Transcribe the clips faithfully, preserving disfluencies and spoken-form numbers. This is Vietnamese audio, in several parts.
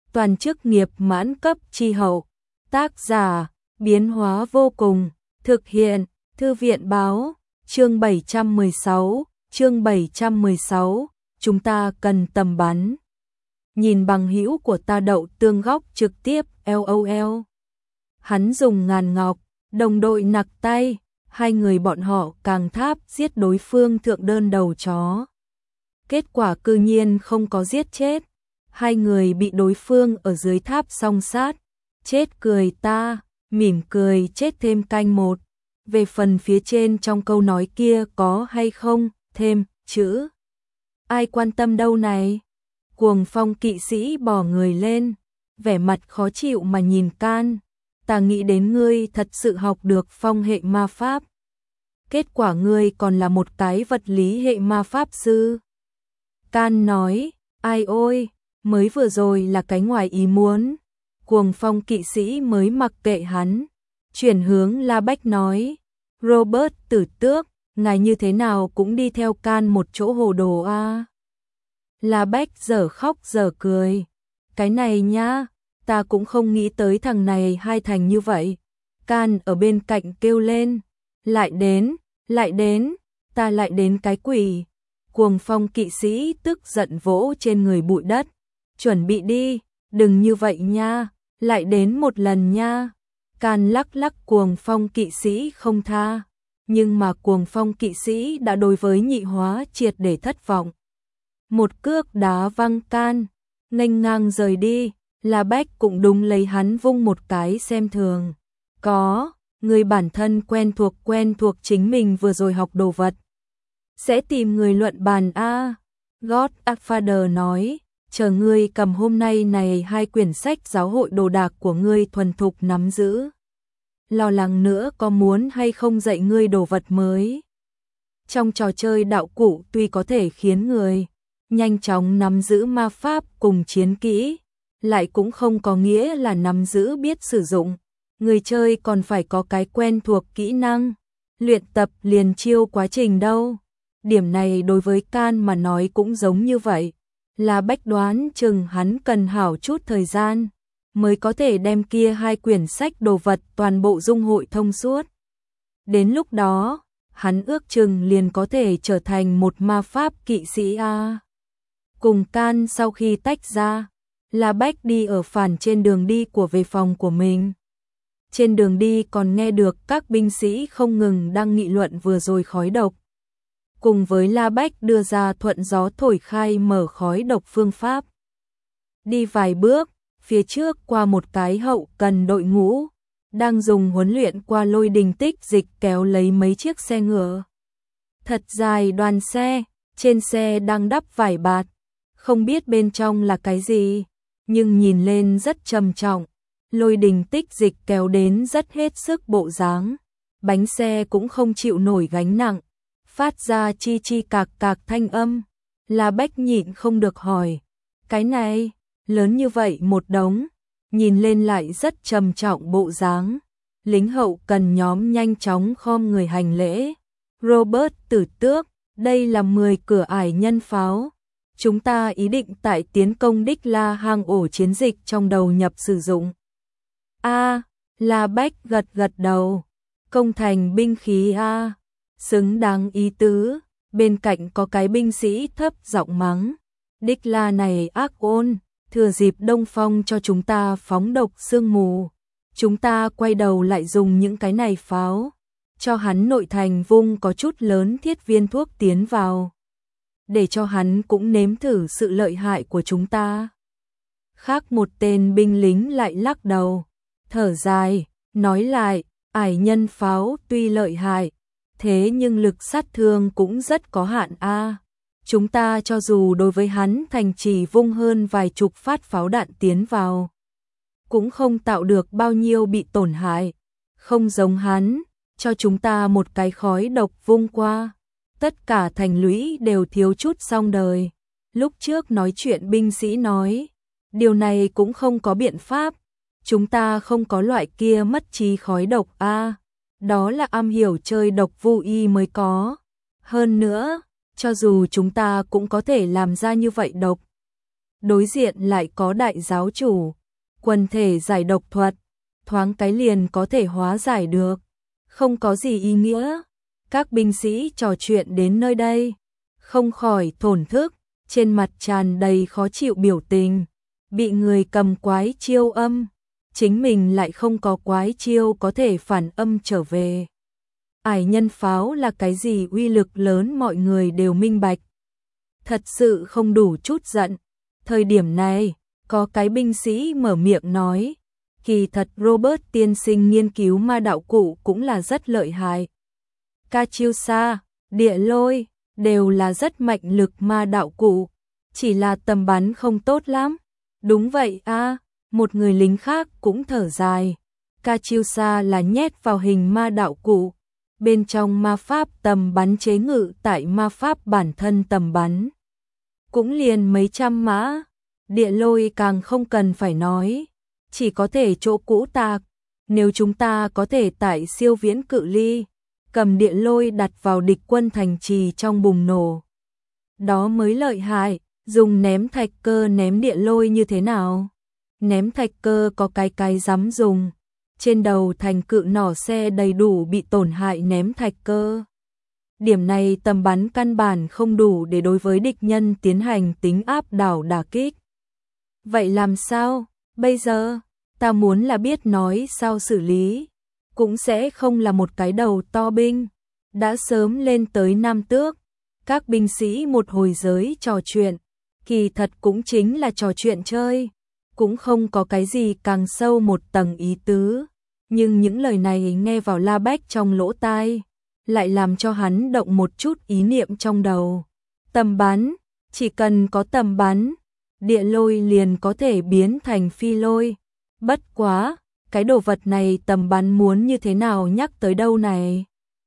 toàn chức nghiệp mãn cấp chi hậu. Tác giả, biến hóa vô cùng, thực hiện, Thư viện báo, chương bảy trăm mười sáu, chương bảy trăm mười sáu, chúng ta cần tầm bắn. Nhìn bằng hữu của ta đậu tương góc trực tiếp, lol. Hắn dùng ngàn ngọc, đồng đội nặc tay, hai người bọn họ càng tháp giết đối phương thượng đơn đầu chó. Kết quả cư nhiên không có giết chết, hai người bị đối phương ở dưới tháp song sát, chết cười ta, mỉm cười chết thêm canh một. Về phần phía trên trong câu nói kia có hay không, thêm, chữ. Ai quan tâm đâu này? Cuồng Phong kỵ sĩ bò người lên, vẻ mặt khó chịu mà nhìn Can. Ta nghĩ đến ngươi thật sự học được phong hệ ma pháp. Kết quả ngươi còn là một cái vật lý hệ ma pháp sư. Can nói, ai ôi, mới vừa rồi là cái ngoài ý muốn. Cuồng Phong kỵ sĩ mới mặc kệ hắn. Chuyển hướng La Bách nói, Robert Tử Tước, ngài như thế nào cũng đi theo Can một chỗ hồ đồ a. À. La Bách giờ khóc giờ cười. Cái này nhá, ta cũng không nghĩ tới thằng này hai thành như vậy. Can ở bên cạnh kêu lên, lại đến, lại đến, ta lại đến cái quỷ. Cuồng Phong kỵ sĩ tức giận vỗ trên người bụi đất, chuẩn bị đi, đừng như vậy nha, lại đến một lần nha. Can lắc lắc Cuồng Phong kỵ sĩ không tha, nhưng mà Cuồng Phong kỵ sĩ đã đối với nhị hóa triệt để thất vọng. Một cước đá văng Can, nghênh ngang rời đi. La Bách cũng đúng lấy hắn vung một cái xem thường. Có, người bản thân quen thuộc quen thuộc chính mình vừa rồi học đồ vật. Sẽ tìm người luận bàn a. Godfather nói, chờ ngươi cầm hôm nay này hai quyển sách giáo hội đồ đạc của ngươi thuần thục nắm giữ. Lo lắng nữa có muốn hay không dạy ngươi đồ vật mới. Trong trò chơi đạo cụ tuy có thể khiến người nhanh chóng nắm giữ ma pháp cùng chiến kỹ, lại cũng không có nghĩa là nắm giữ biết sử dụng. Người chơi còn phải có cái quen thuộc kỹ năng, luyện tập liền chiêu quá trình đâu. Điểm này đối với Can mà nói cũng giống như vậy. Là Bách đoán chừng hắn cần hảo chút thời gian, mới có thể đem kia hai quyển sách đồ vật toàn bộ dung hội thông suốt. Đến lúc đó, hắn ước chừng liền có thể trở thành một ma pháp kỵ sĩ a. Cùng Can sau khi tách ra, La Bách đi ở phản trên đường đi của về phòng của mình. Trên đường đi còn nghe được các binh sĩ không ngừng đang nghị luận vừa rồi khói độc. Cùng với La Bách đưa ra thuận gió thổi khai mở khói độc phương pháp. Đi vài bước, phía trước qua một cái hậu cần đội ngũ, đang dùng huấn luyện qua lôi đình tích dịch kéo lấy mấy chiếc xe ngựa. Thật dài đoàn xe, trên xe đang đắp vải bạt, không biết bên trong là cái gì, nhưng nhìn lên rất trầm trọng. Lôi đình tích dịch kéo đến rất hết sức bộ dáng, bánh xe cũng không chịu nổi gánh nặng, phát ra chi chi cạc cạc thanh âm. La Bách nhịn không được hỏi, cái này, lớn như vậy một đống, nhìn lên lại rất trầm trọng bộ dáng. Lính hậu cần nhóm nhanh chóng khom người hành lễ. Robert Tử Tước, đây là mười cửa ải nhân pháo. Chúng ta ý định tại tiến công đích La hang ổ chiến dịch trong đầu nhập sử dụng. A, à, La Bách gật gật đầu. Công thành binh khí a, à, xứng đáng ý tứ. Bên cạnh có cái binh sĩ thấp giọng mắng, đích La này ác ôn, thừa dịp đông phong cho chúng ta phóng độc sương mù, chúng ta quay đầu lại dùng những cái này pháo, cho hắn nội thành vung có chút lớn thiết viên thuốc tiến vào, để cho hắn cũng nếm thử sự lợi hại của chúng ta. Khác một tên binh lính lại lắc đầu, thở dài, nói lại, ải nhân pháo tuy lợi hại, thế nhưng lực sát thương cũng rất có hạn a. À. Chúng ta cho dù đối với hắn thành trì vung hơn vài chục phát pháo đạn tiến vào, cũng không tạo được bao nhiêu bị tổn hại. Không giống hắn, cho chúng ta một cái khói độc vung qua, tất cả thành lũy đều thiếu chút xong đời. Lúc trước nói chuyện binh sĩ nói, điều này cũng không có biện pháp, chúng ta không có loại kia mất trí khói độc a, à, đó là am hiểu chơi độc vô y mới có. Hơn nữa, cho dù chúng ta cũng có thể làm ra như vậy độc, đối diện lại có đại giáo chủ, quần thể giải độc thuật, thoáng cái liền có thể hóa giải được, không có gì ý nghĩa. Các binh sĩ trò chuyện đến nơi đây, không khỏi thổn thức, trên mặt tràn đầy khó chịu biểu tình, bị người cầm quái chiêu âm, chính mình lại không có quái chiêu có thể phản âm trở về. Ải nhân pháo là cái gì uy lực lớn mọi người đều minh bạch. Thật sự không đủ chút giận. Thời điểm này, có cái binh sĩ mở miệng nói, kỳ thật Robert tiên sinh nghiên cứu ma đạo cụ cũng là rất lợi hại. Katyusha, địa lôi, đều là rất mạnh lực ma đạo cụ, chỉ là tầm bắn không tốt lắm. Đúng vậy a, một người lính khác cũng thở dài. Katyusha là nhét vào hình ma đạo cụ, bên trong ma pháp tầm bắn chế ngự tại ma pháp bản thân tầm bắn. Cũng liền mấy trăm mã, địa lôi càng không cần phải nói, chỉ có thể chỗ cũ tạc, nếu chúng ta có thể tại siêu viễn cự ly, cầm địa lôi đặt vào địch quân thành trì trong bùng nổ. Đó mới lợi hại, dùng ném thạch cơ ném địa lôi như thế nào? Ném thạch cơ có cái cái dám dùng, trên đầu thành cự nỏ xe đầy đủ bị tổn hại ném thạch cơ. Điểm này tầm bắn căn bản không đủ để đối với địch nhân tiến hành tính áp đảo đả kích. Vậy làm sao? Bây giờ, ta muốn là biết nói sao xử lý, cũng sẽ không là một cái đầu to binh. Đã sớm lên tới Nam Tước, các binh sĩ một hồi giới trò chuyện, kỳ thật cũng chính là trò chuyện chơi, cũng không có cái gì càng sâu một tầng ý tứ. Nhưng những lời này nghe vào La Bách trong lỗ tai, lại làm cho hắn động một chút ý niệm trong đầu. Tầm bắn, chỉ cần có tầm bắn, địa lôi liền có thể biến thành phi lôi. Bất quá, cái đồ vật này tầm bắn muốn như thế nào nhắc tới đâu này?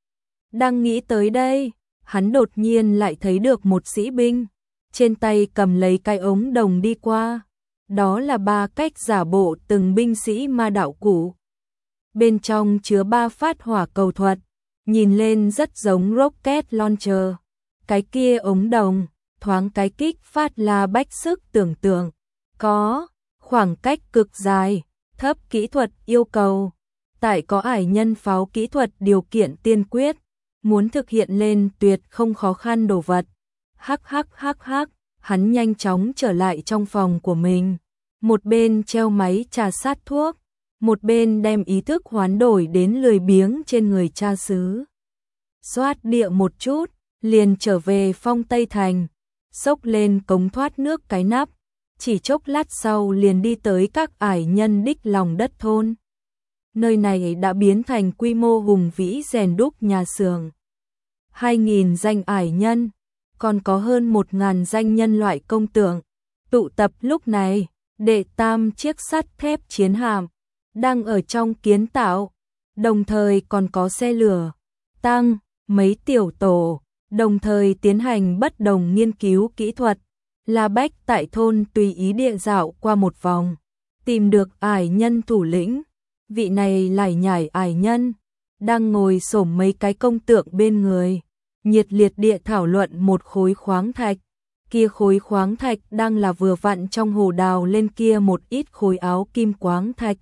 Đang nghĩ tới đây, hắn đột nhiên lại thấy được một sĩ binh, trên tay cầm lấy cái ống đồng đi qua. Đó là ba cách giả bộ từng binh sĩ ma đạo cụ. Bên trong chứa ba phát hỏa cầu thuật, nhìn lên rất giống rocket launcher. Cái kia ống đồng, thoáng cái kích phát La Bách sức tưởng tượng. Có, khoảng cách cực dài, thấp kỹ thuật yêu cầu. Tại có ải nhân pháo kỹ thuật điều kiện tiên quyết, muốn thực hiện lên tuyệt không khó khăn đồ vật. Hắc hắc hắc hắc, hắn nhanh chóng trở lại trong phòng của mình. Một bên treo máy trà sát thuốc, một bên đem ý thức hoán đổi đến lười biếng trên người cha xứ. Xoát địa một chút, liền trở về Phong Tây Thành, xốc lên cống thoát nước cái nắp, chỉ chốc lát sau liền đi tới các ải nhân đích lòng đất thôn. Nơi này đã biến thành quy mô hùng vĩ rèn đúc nhà xưởng. Hai nghìn danh ải nhân, còn có hơn một ngàn danh nhân loại công tượng, tụ tập lúc này, để tam chiếc sắt thép chiến hạm, đang ở trong kiến tạo, đồng thời còn có xe lửa, tăng, mấy tiểu tổ, đồng thời tiến hành bất đồng nghiên cứu kỹ thuật. La Bách tại thôn tùy ý địa dạo qua một vòng, tìm được ải nhân thủ lĩnh, vị này lải nhải ải nhân, đang ngồi xổm mấy cái công tượng bên người, nhiệt liệt địa thảo luận một khối khoáng thạch. Kia khối khoáng thạch đang là vừa vặn trong hồ đào lên kia một ít khối áo kim khoáng thạch.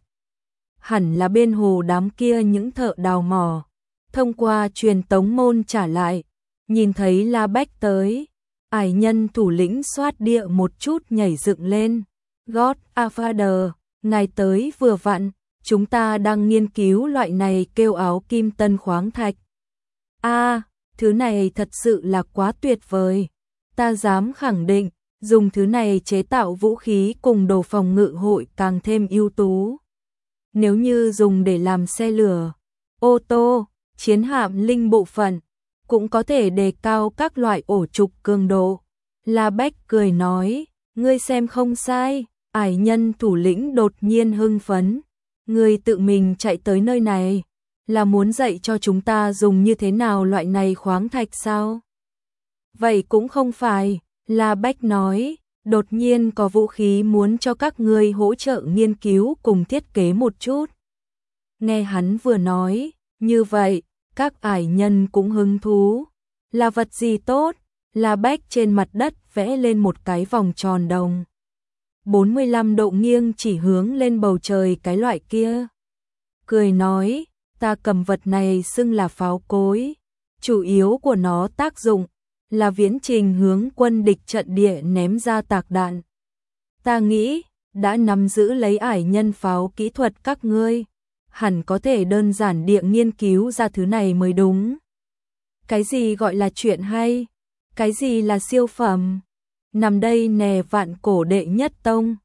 Hẳn là bên hồ đám kia những thợ đào mỏ. Thông qua truyền tống môn trả lại, nhìn thấy La Bách tới, ải nhân thủ lĩnh xoát địa một chút nhảy dựng lên. God Father, ngài tới vừa vặn, chúng ta đang nghiên cứu loại này kêu áo kim tân khoáng thạch. A, thứ này thật sự là quá tuyệt vời. Ta dám khẳng định, dùng thứ này chế tạo vũ khí cùng đồ phòng ngự hội càng thêm ưu tú. Nếu như dùng để làm xe lửa, ô tô, chiến hạm linh bộ phận, cũng có thể đề cao các loại ổ trục cường độ. La Bách cười nói, ngươi xem không sai, ải nhân thủ lĩnh đột nhiên hưng phấn. Ngươi tự mình chạy tới nơi này, là muốn dạy cho chúng ta dùng như thế nào loại này khoáng thạch sao? Vậy cũng không phải, La Bách nói, đột nhiên có vũ khí muốn cho các ngươi hỗ trợ nghiên cứu cùng thiết kế một chút. Nghe hắn vừa nói, như vậy, các ải nhân cũng hứng thú. Là vật gì tốt? La Bách trên mặt đất vẽ lên một cái vòng tròn đồng. bốn mươi lăm độ nghiêng chỉ hướng lên bầu trời cái loại kia. Cười nói, ta cầm vật này xưng là pháo cối, chủ yếu của nó tác dụng là viễn trình hướng quân địch trận địa ném ra tạc đạn. Ta nghĩ, đã nắm giữ lấy ải nhân pháo kỹ thuật các ngươi, hẳn có thể đơn giản địa nghiên cứu ra thứ này mới đúng. Cái gì gọi là chuyện hay? Cái gì là siêu phẩm? Nằm đây nè vạn cổ đệ nhất tông,